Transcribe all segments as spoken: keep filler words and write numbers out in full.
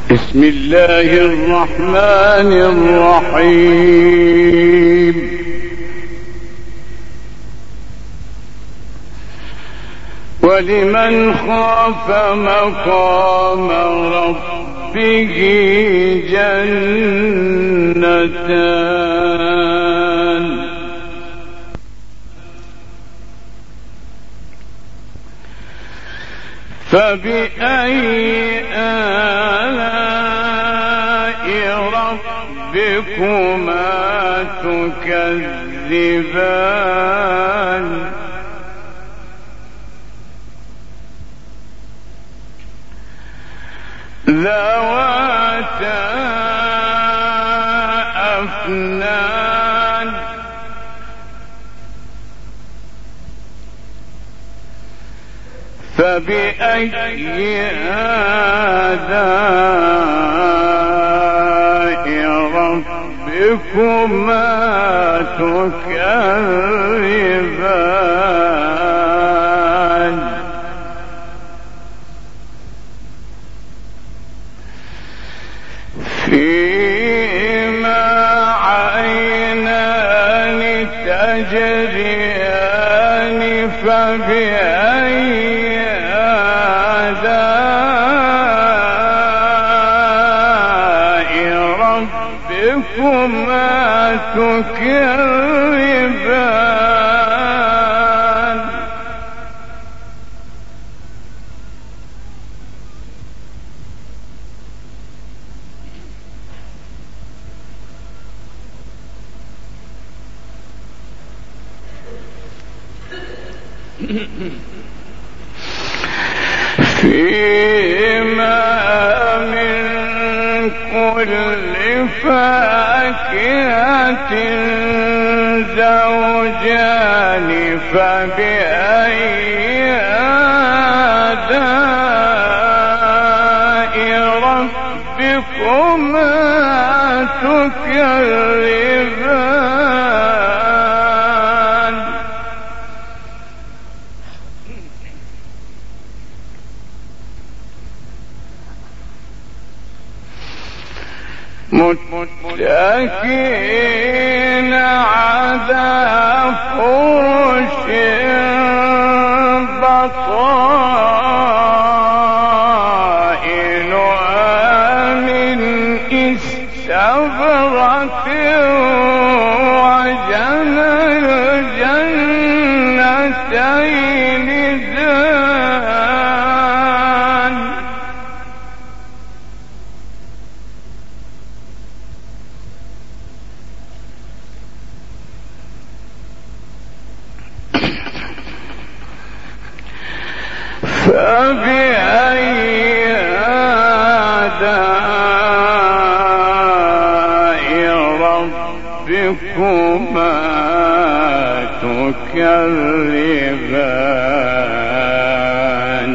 بسم الله الرحمن الرحيم. ولمن خاف مقام ربه جنتان فبأي آلاء ربكما تكذبان ذواتا أفنان فبأي آلاء ربكما تكذبان فيهما عينان تجريان فبأي ربكما تكذبان فيهما من كل فاكهة زوجان فبأي آلاء ربكما تكذبان متكئين على فرش بطائنها من استبرق وجنى الجنتين دان فبأي آلاء ربكما تكذبان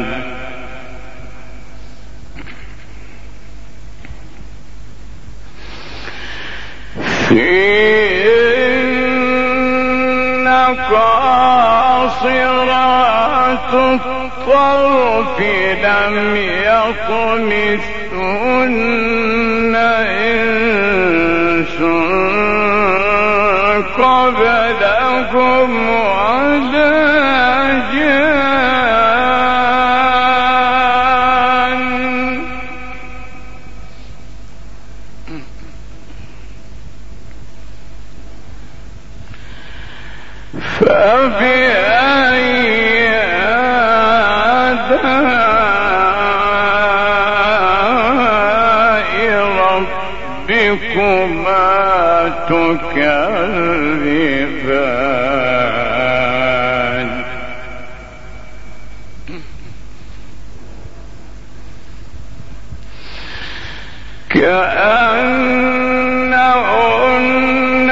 فيهن قاصرات الطرف لم يطمثهن إنس قبلهم ولا جان فبأي ربكما تكذبان كأنهن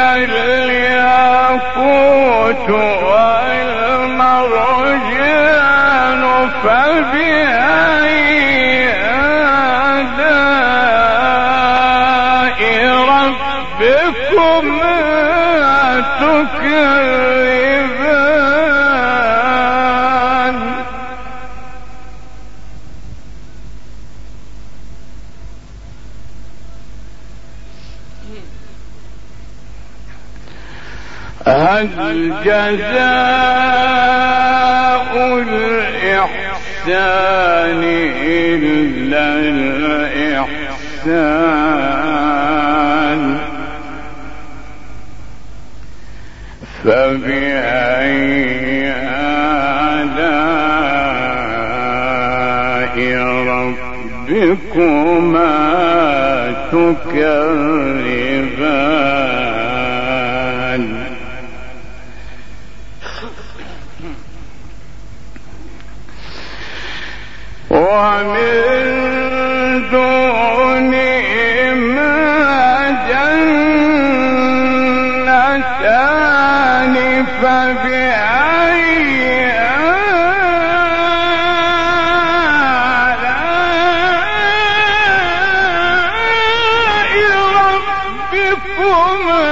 الياقوت والمرجان فبأي ربكما تكذبان هل جزاء الإحسان إلا الإحسان فبأي آلاء ربكما تكذبان ومن دونهما جنتان فبأي آلاء ربكما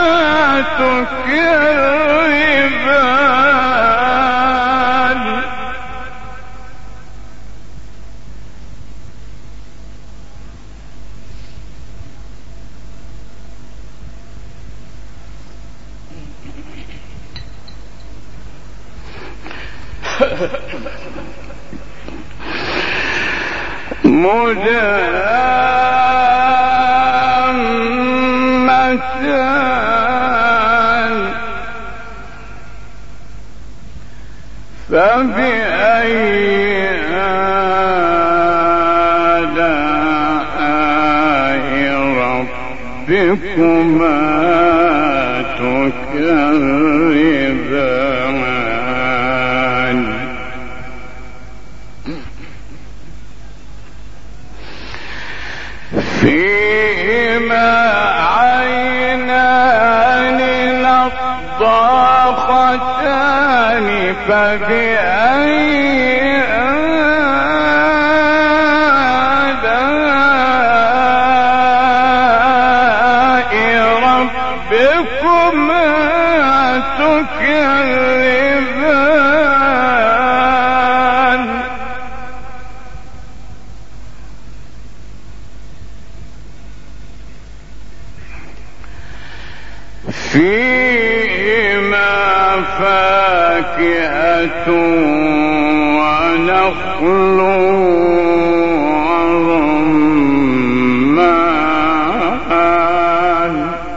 تكذبان مدهامتان فبأي آلاء ربكما تكذبان فيهما عينان نضاختان فبأي آلاء ربكما تكذبان فيهما فاكهة ونخل ورمان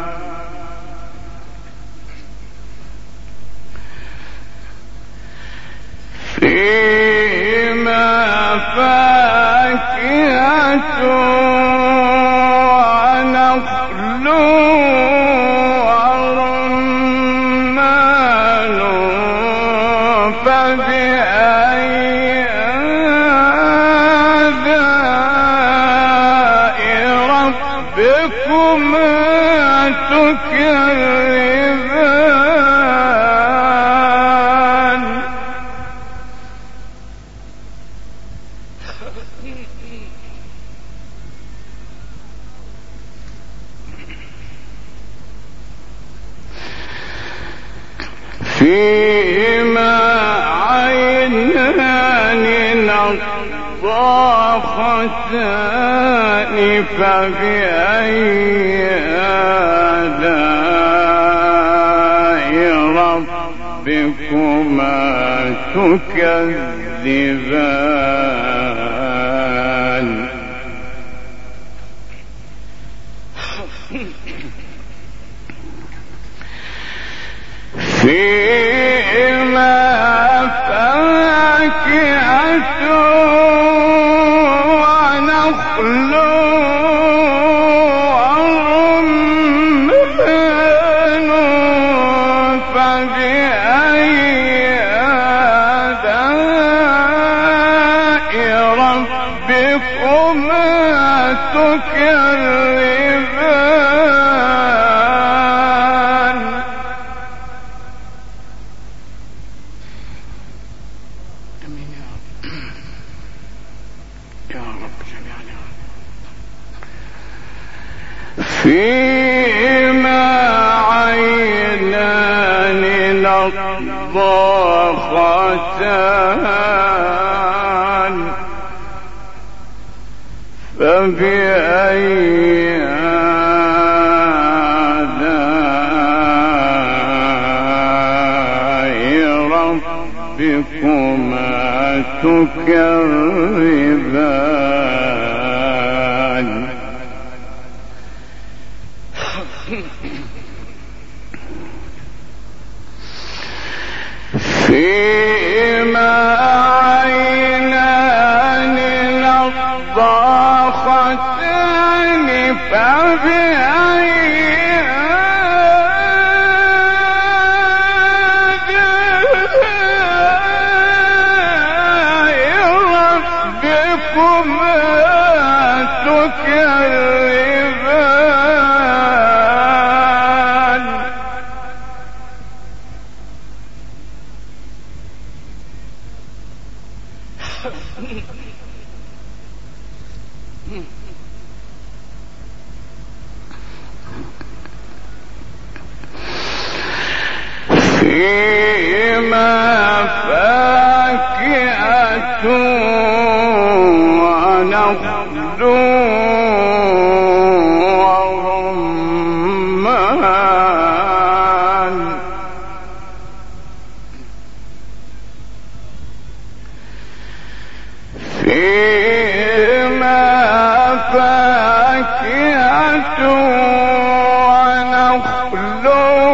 فيهما فاكهة ونخل فبأي آلاء ربكما تكذبان فيهما عينان نضاختان فبأي آلاء ربكما تكذبان فيهما فاكهة ونخل ورمان فبأي آلاء ربكما تكذبان فيهما عينان نضاختان فبأي تكذبان فيهما عينان نضاختان فبأي فيهما فاكهة ونخل ورمان فيهما فاكهة ونخل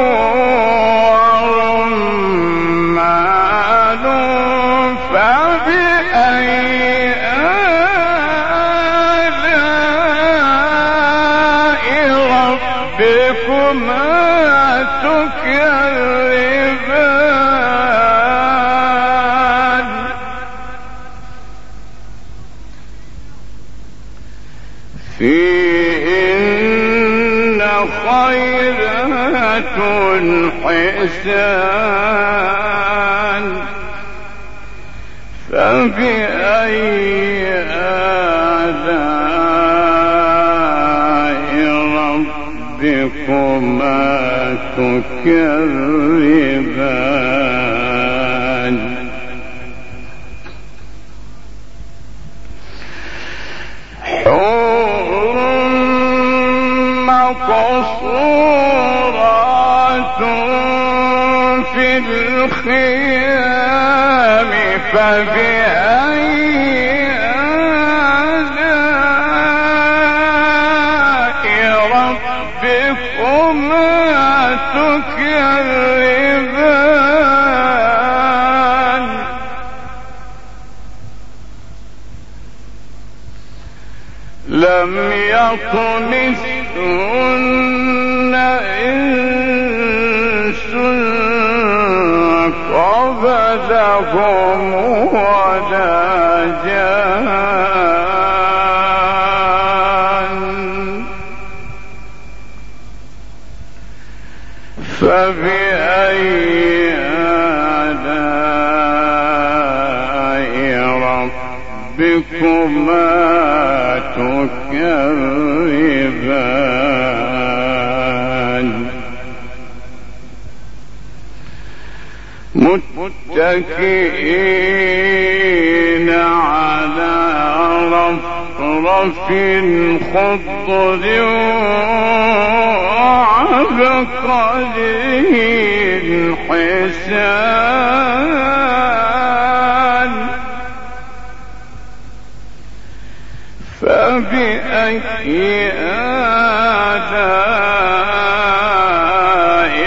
فيهن خيرات حسان فبأي آلاء ربكما تكذبان حور مقصورات في الخيام فبأي آلاء ربكما تكذبان لم يطمثهن إنس قبلهم ولا جان فبأي آلاء ربكما تكذبان متكئين على رفرف خضر وعبقري حسان فبأي آلاء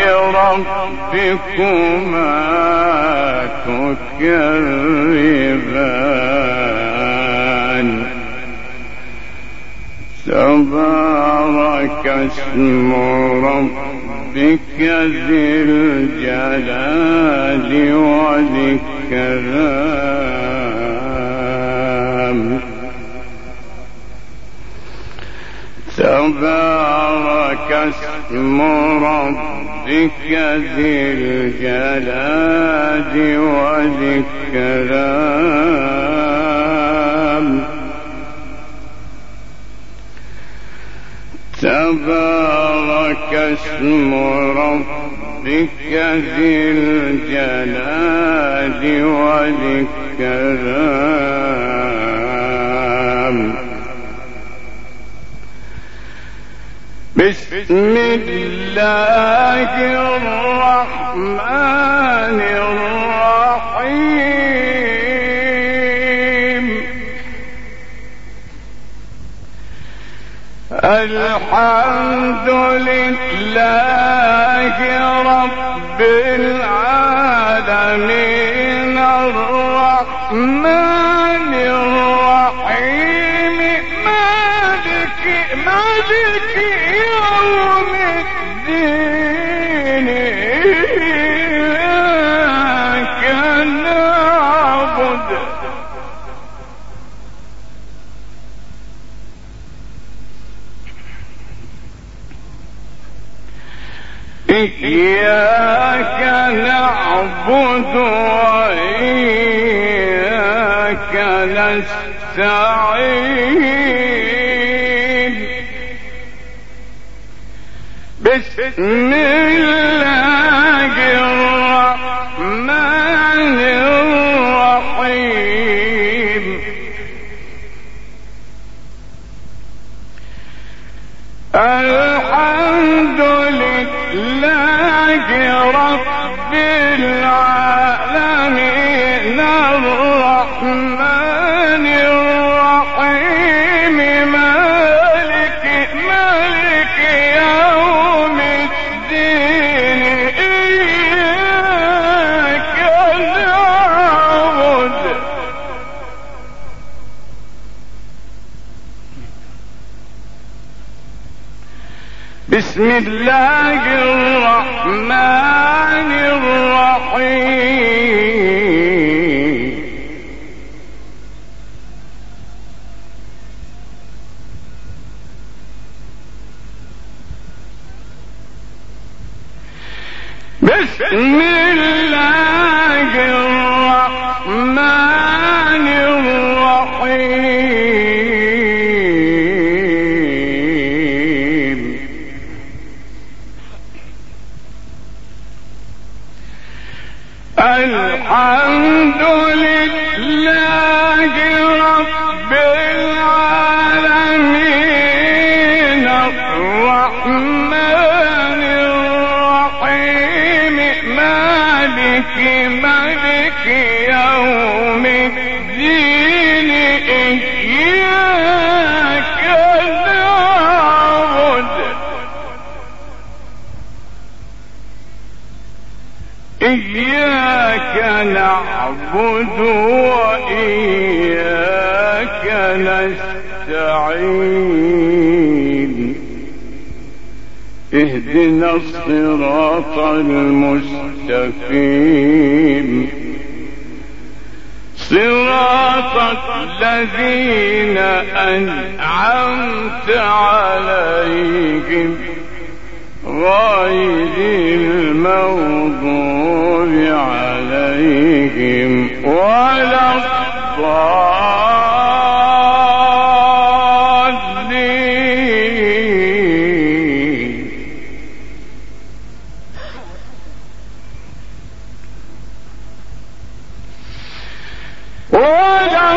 ربكما تكذبان تبارك اسم ربك ذي الجلال والإكرام تبارك اسم ربك ذي الجلال والإكرام تبارك اسم ربك ذي الجلال والإكرام بسم الله الرحمن الرحيم الحمد لله رب العالمين الرحمن الرحيم مالك مالك يوم الدين إياك نعبد إياك نعبد وإياك نستعين بسم الله الرحمن الرحيم الحمد لله رب العالمين الرحمن الرحيم مالك مالك يوم الدين إياك نعبد بسم الله الرحمن الرحيم بسم الله الرحمن الرحيم الحمد لله رب العالمين الرحمن الرحيم مالك مالك يوم الدين إياك نعبد إياك نعبد وإياك نستعين اهدنا الصراط المستقيم صراط الذين أنعمت عليهم غير المغضوب عليهم ولا الضالين ولا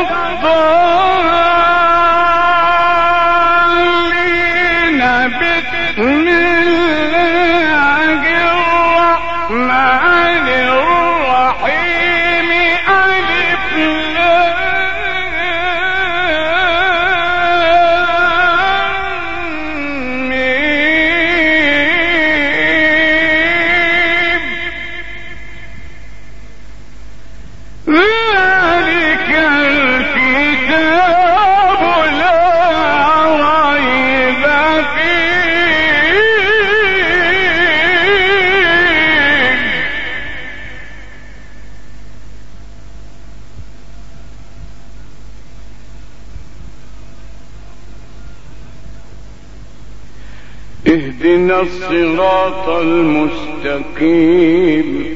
الضالين بسم الله الرحمن الرحيم ألف لام ميم ذلك الكتاب لا ريب فيه اهدنا الصراط المستقيم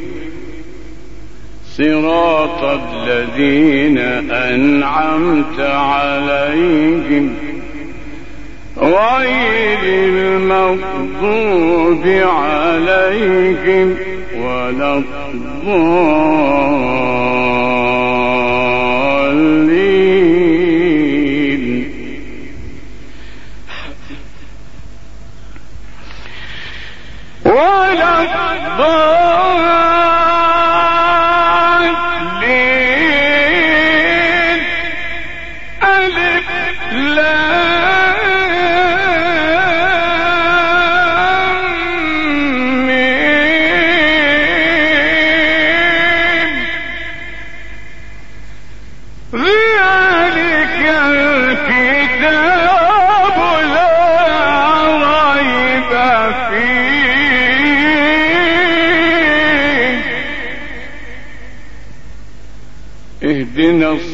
صراط الذين أنعمت عليهم غير المغضوب عليهم ولا الضالين ولا الضالين ألف لام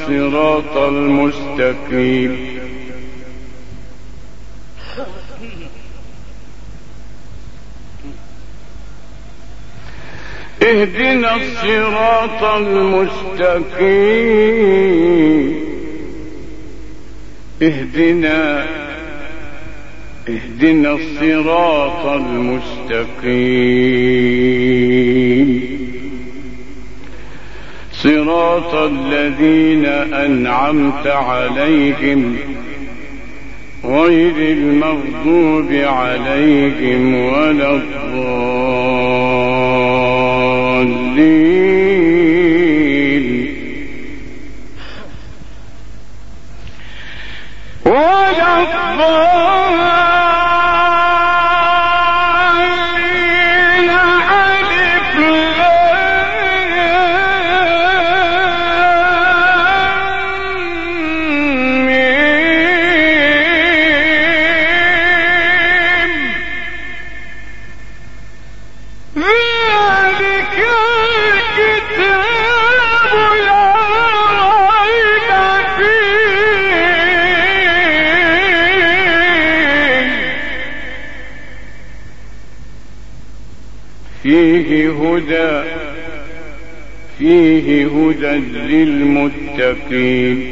الصراط المستقيم اهدنا الصراط المستقيم اهدنا اهدنا الصراط المستقيم صراط الذين أنعمت عليهم غير المغضوب عليهم ولا الضالين ولا الضالين فيه هدى فيه هدى للمتقين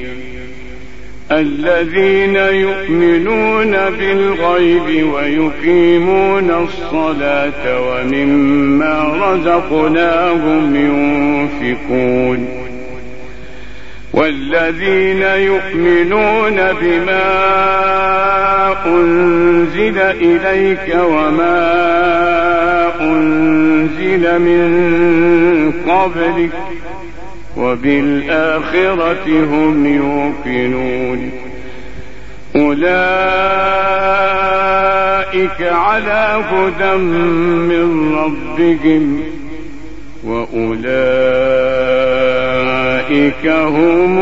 الذين يؤمنون بالغيب ويقيمون الصلاة ومما رزقناهم ينفقون والذين يؤمنون بما أنزل إليك وما أنزل من قبلك وبالآخرة هم يوقنون أولئك على هدى من ربهم وأولئك هم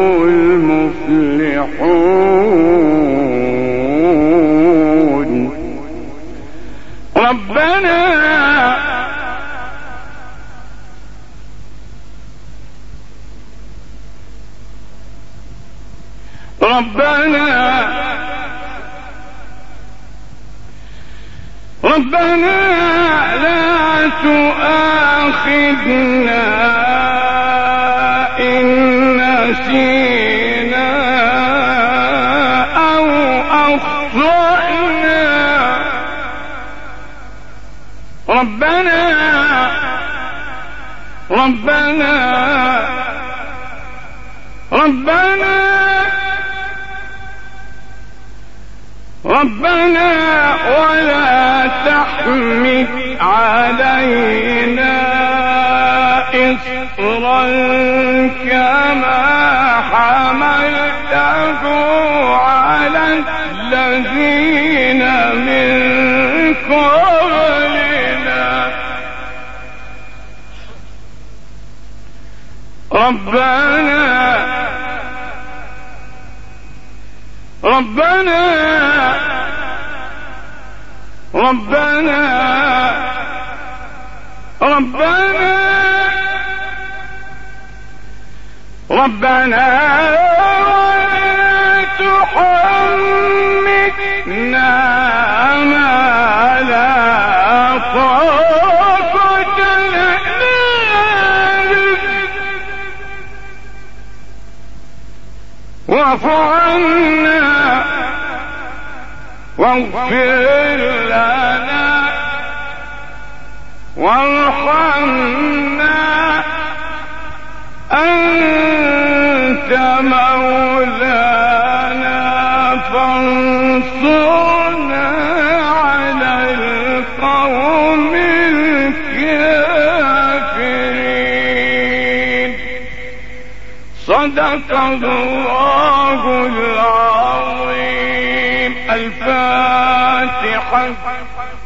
المفلحون ربنا ربنا ربنا لا تؤاخذنا إن نسينا أو أخطأنا ربنا ربنا ربنا ربنا ولا تحمل علينا إصرا كما حملته على الذين من قبلنا ربنا ربنا ربنا ربنا ربنا ولا تحملنا ما لا طاقة لنا واعف عنا واغفر لنا وارحمنا أنت مولانا فانصرنا على القوم الكافرين صدق الله العظيم. الفاتحة.